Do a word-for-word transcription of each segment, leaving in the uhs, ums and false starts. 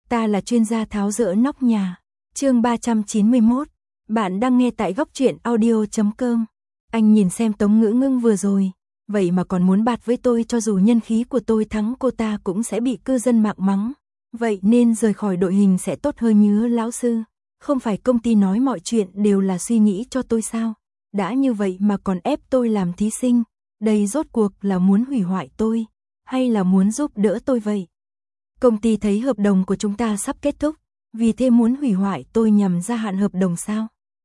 Ta là chuyên gia tháo dỡ nóc nhà. Chương ba trăm chín mươi mốt. Bạn đang nghe tại góc truyện audio chấm com. Anh nhìn xem Tống Ngữ Ngưng vừa rồi, vậy mà còn muốn bạt với tôi, cho dù nhân khí của tôi thắng cô ta cũng sẽ bị cư dân mạng mắng. Vậy nên rời khỏi đội hình sẽ tốt hơn nhớ lão sư. Không phải công ty nói mọi chuyện đều là suy nghĩ cho tôi sao? Đã như vậy mà còn ép tôi làm thí sinh. Đây rốt cuộc là muốn hủy hoại tôi, hay là muốn giúp đỡ tôi vậy? Công ty thấy hợp đồng của chúng ta sắp kết thúc, vì thế muốn hủy hoại tôi nhằm gia hạn hợp đồng sao?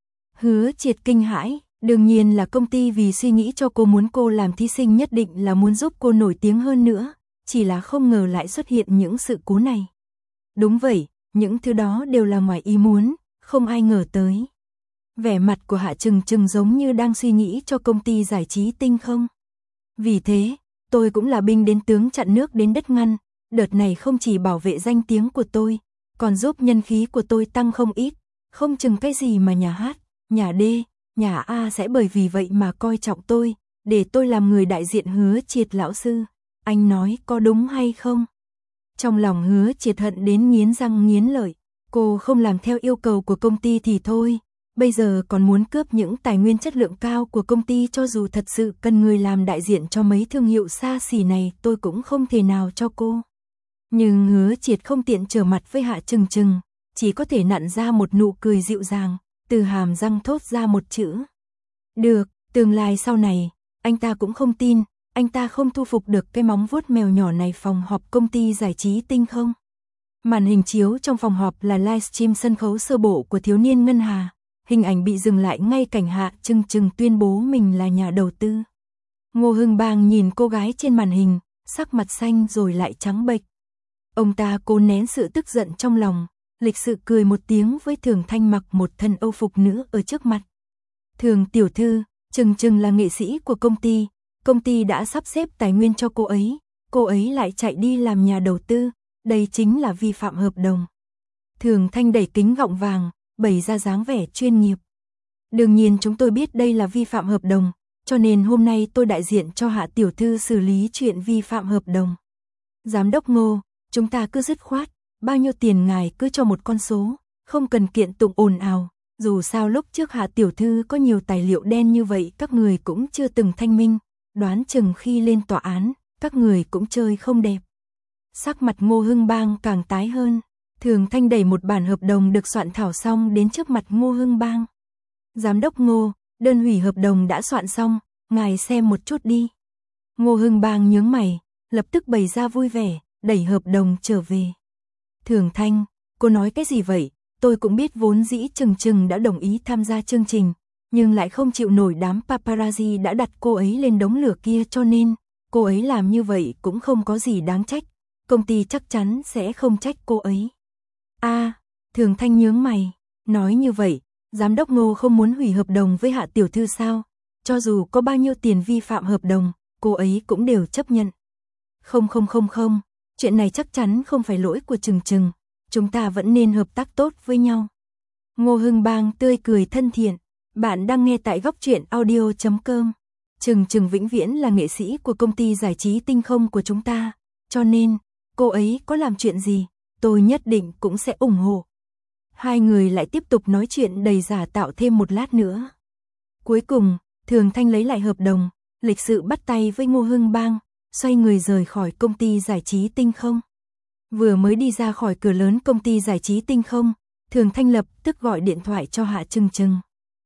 Hứa Triệt kinh hãi, đương nhiên là công ty vì suy nghĩ cho cô, muốn cô làm thí sinh nhất định là muốn giúp cô nổi tiếng hơn nữa, chỉ là không ngờ lại xuất hiện những sự cố này. Đúng vậy, những thứ đó đều là ngoài ý muốn, không ai ngờ tới. Vẻ mặt của Hạ Trừng Trừng giống như đang suy nghĩ cho công ty giải trí Tinh Không. Vì thế, tôi cũng là binh đến tướng chặn nước đến đất ngăn, đợt này không chỉ bảo vệ danh tiếng của tôi, còn giúp nhân khí của tôi tăng không ít, không chừng cái gì mà nhà hát, nhà D, nhà A sẽ bởi vì vậy mà coi trọng tôi, để tôi làm người đại diện. Hứa Triệt lão sư, anh nói có đúng hay không? Trong lòng Hứa Triệt hận đến nghiến răng nghiến lợi, cô không làm theo yêu cầu của công ty thì thôi, bây giờ còn muốn cướp những tài nguyên chất lượng cao của công ty. Cho dù thật sự cần người làm đại diện cho mấy thương hiệu xa xỉ này, tôi cũng không thể nào cho cô. Nhưng Hứa Triệt không tiện trở mặt với Hạ Trừng Trừng, chỉ có thể nặn ra một nụ cười dịu dàng, từ hàm răng thốt ra một chữ. Được, tương lai sau này, anh ta cũng không tin, anh ta không thu phục được cái móng vuốt mèo nhỏ này. Phòng họp công ty giải trí Tinh Không. Màn hình chiếu trong phòng họp là livestream sân khấu sơ bộ của thiếu niên Ngân Hà. Hình ảnh bị dừng lại ngay cảnh Hạ Trừng Trừng tuyên bố mình là nhà đầu tư. Ngô Hưng Bang nhìn cô gái trên màn hình, sắc mặt xanh rồi lại trắng bệch. Ông ta cố nén sự tức giận trong lòng, lịch sự cười một tiếng với Thường Thanh mặc một thân âu phục nữ ở trước mặt. Thường tiểu thư, Trừng Trừng là nghệ sĩ của công ty, công ty đã sắp xếp tài nguyên cho cô ấy, cô ấy lại chạy đi làm nhà đầu tư, đây chính là vi phạm hợp đồng. Thường Thanh đẩy kính gọng vàng, bày ra dáng vẻ chuyên nghiệp. Đương nhiên chúng tôi biết đây là vi phạm hợp đồng, cho nên hôm nay tôi đại diện cho Hạ tiểu thư xử lý chuyện vi phạm hợp đồng. Giám đốc Ngô, chúng ta cứ dứt khoát, bao nhiêu tiền ngài cứ cho một con số, không cần kiện tụng ồn ào, dù sao lúc trước Hạ tiểu thư có nhiều tài liệu đen như vậy các người cũng chưa từng thanh minh, đoán chừng khi lên tòa án, các người cũng chơi không đẹp. Sắc mặt Ngô Hưng Bang càng tái hơn. Thường Thanh đẩy một bản hợp đồng được soạn thảo xong đến trước mặt Ngô Hưng Bang. Giám đốc Ngô, đơn hủy hợp đồng đã soạn xong, ngài xem một chút đi. Ngô Hưng Bang nhướng mày, lập tức bày ra vui vẻ, đẩy hợp đồng trở về. Thường Thanh, cô nói cái gì vậy? Tôi cũng biết vốn dĩ Trừng Trừng đã đồng ý tham gia chương trình, nhưng lại không chịu nổi đám paparazzi đã đặt cô ấy lên đống lửa kia, cho nên cô ấy làm như vậy cũng không có gì đáng trách. Công ty chắc chắn sẽ không trách cô ấy. A, à, Thường Thanh nhướng mày, nói như vậy, giám đốc Ngô không muốn hủy hợp đồng với Hạ tiểu thư sao? Cho dù có bao nhiêu tiền vi phạm hợp đồng, cô ấy cũng đều chấp nhận. Không không không không, chuyện này chắc chắn không phải lỗi của Trừng Trừng, chúng ta vẫn nên hợp tác tốt với nhau. Ngô Hưng Bang tươi cười thân thiện, bạn đang nghe tại góc truyện audio chấm com. Trừng Trừng vĩnh viễn là nghệ sĩ của công ty giải trí Tinh Không của chúng ta, cho nên, cô ấy có làm chuyện gì, tôi nhất định cũng sẽ ủng hộ. Hai người lại tiếp tục nói chuyện đầy giả tạo thêm một lát nữa. Cuối cùng, Thường Thanh lấy lại hợp đồng, lịch sự bắt tay với Ngô Hưng Bang, xoay người rời khỏi công ty giải trí Tinh Không. Vừa mới đi ra khỏi cửa lớn công ty giải trí Tinh Không, Thường Thanh lập tức gọi điện thoại cho Hạ Trừng Trừng.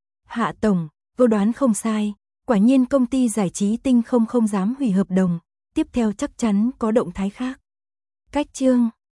Hạ tổng, vô đoán không sai, quả nhiên công ty giải trí Tinh Không không dám hủy hợp đồng, tiếp theo chắc chắn có động thái khác. Cách chương